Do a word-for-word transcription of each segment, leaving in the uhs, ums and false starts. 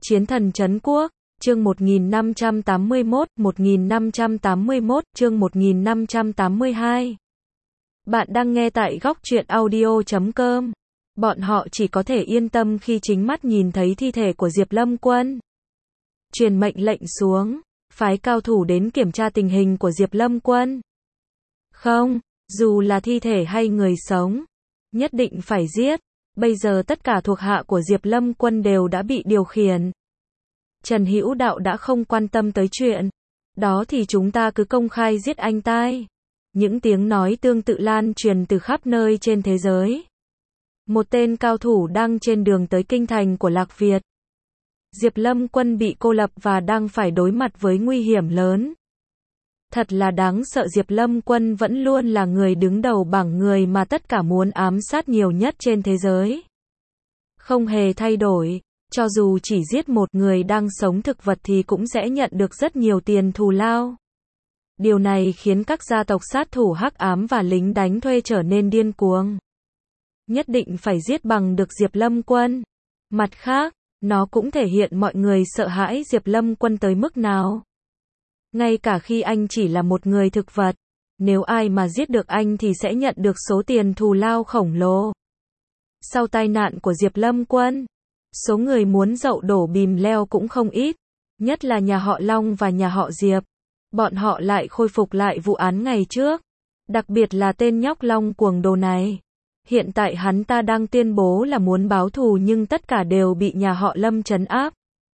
Chiến thần trấn quốc, chương một nghìn năm trăm tám mươi mốt, một nghìn năm trăm tám mươi mốt, chương một nghìn năm trăm tám mươi hai. Bạn đang nghe tại góc truyện audio chấm com. Bọn họ chỉ có thể yên tâm khi chính mắt nhìn thấy thi thể của Diệp Lâm Quân. Truyền mệnh lệnh xuống, phái cao thủ đến kiểm tra tình hình của Diệp Lâm Quân. Không, dù là thi thể hay người sống, nhất định phải giết. Bây giờ tất cả thuộc hạ của Diệp Lâm Quân đều đã bị điều khiển. Trần Hữu Đạo đã không quan tâm tới chuyện đó thì chúng ta cứ công khai giết anh tai. Những tiếng nói tương tự lan truyền từ khắp nơi trên thế giới. Một tên cao thủ đang trên đường tới kinh thành của Lạc Việt. Diệp Lâm Quân bị cô lập và đang phải đối mặt với nguy hiểm lớn. Thật là đáng sợ, Diệp Lâm Quân vẫn luôn là người đứng đầu bảng người mà tất cả muốn ám sát nhiều nhất trên thế giới. Không hề thay đổi, cho dù chỉ giết một người đang sống thực vật thì cũng sẽ nhận được rất nhiều tiền thù lao. Điều này khiến các gia tộc sát thủ hắc ám và lính đánh thuê trở nên điên cuồng. Nhất định phải giết bằng được Diệp Lâm Quân. Mặt khác, nó cũng thể hiện mọi người sợ hãi Diệp Lâm Quân tới mức nào. Ngay cả khi anh chỉ là một người thực vật, nếu ai mà giết được anh thì sẽ nhận được số tiền thù lao khổng lồ. Sau tai nạn của Diệp Lâm Quân, số người muốn dậu đổ bìm leo cũng không ít, nhất là nhà họ Long và nhà họ Diệp. Bọn họ lại khôi phục lại vụ án ngày trước, đặc biệt là tên nhóc Long cuồng đồ này. Hiện tại hắn ta đang tuyên bố là muốn báo thù nhưng tất cả đều bị nhà họ Lâm trấn áp.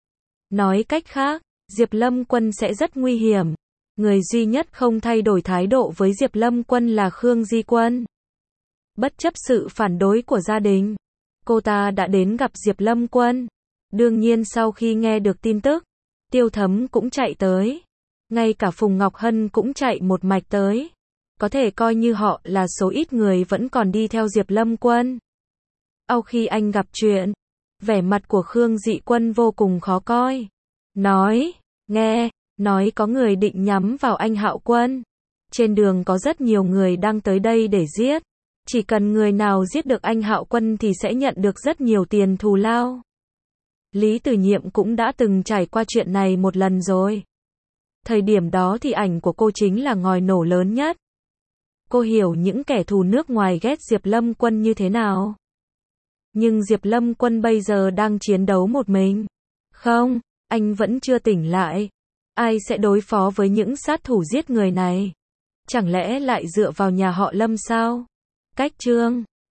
Nói cách khác, Diệp Lâm Quân sẽ rất nguy hiểm. Người duy nhất không thay đổi thái độ với Diệp Lâm Quân là Khương Di Quân. Bất chấp sự phản đối của gia đình, cô ta đã đến gặp Diệp Lâm Quân. Đương nhiên sau khi nghe được tin tức, Tiêu Thấm cũng chạy tới. Ngay cả Phùng Ngọc Hân cũng chạy một mạch tới. Có thể coi như họ là số ít người vẫn còn đi theo Diệp Lâm Quân. Sau khi anh gặp chuyện, vẻ mặt của Khương Dị Quân vô cùng khó coi. Nói, nghe, nói có người định nhắm vào anh Hạo Quân. Trên đường có rất nhiều người đang tới đây để giết. Chỉ cần người nào giết được anh Hạo Quân thì sẽ nhận được rất nhiều tiền thù lao. Lý Tử Nhiệm cũng đã từng trải qua chuyện này một lần rồi. Thời điểm đó thì ảnh của cô chính là ngòi nổ lớn nhất. Cô hiểu những kẻ thù nước ngoài ghét Diệp Lâm Quân như thế nào. Nhưng Diệp Lâm Quân bây giờ đang chiến đấu một mình. Không, anh vẫn chưa tỉnh lại. Ai sẽ đối phó với những sát thủ giết người này? Chẳng lẽ lại dựa vào nhà họ Lâm sao? Cách chương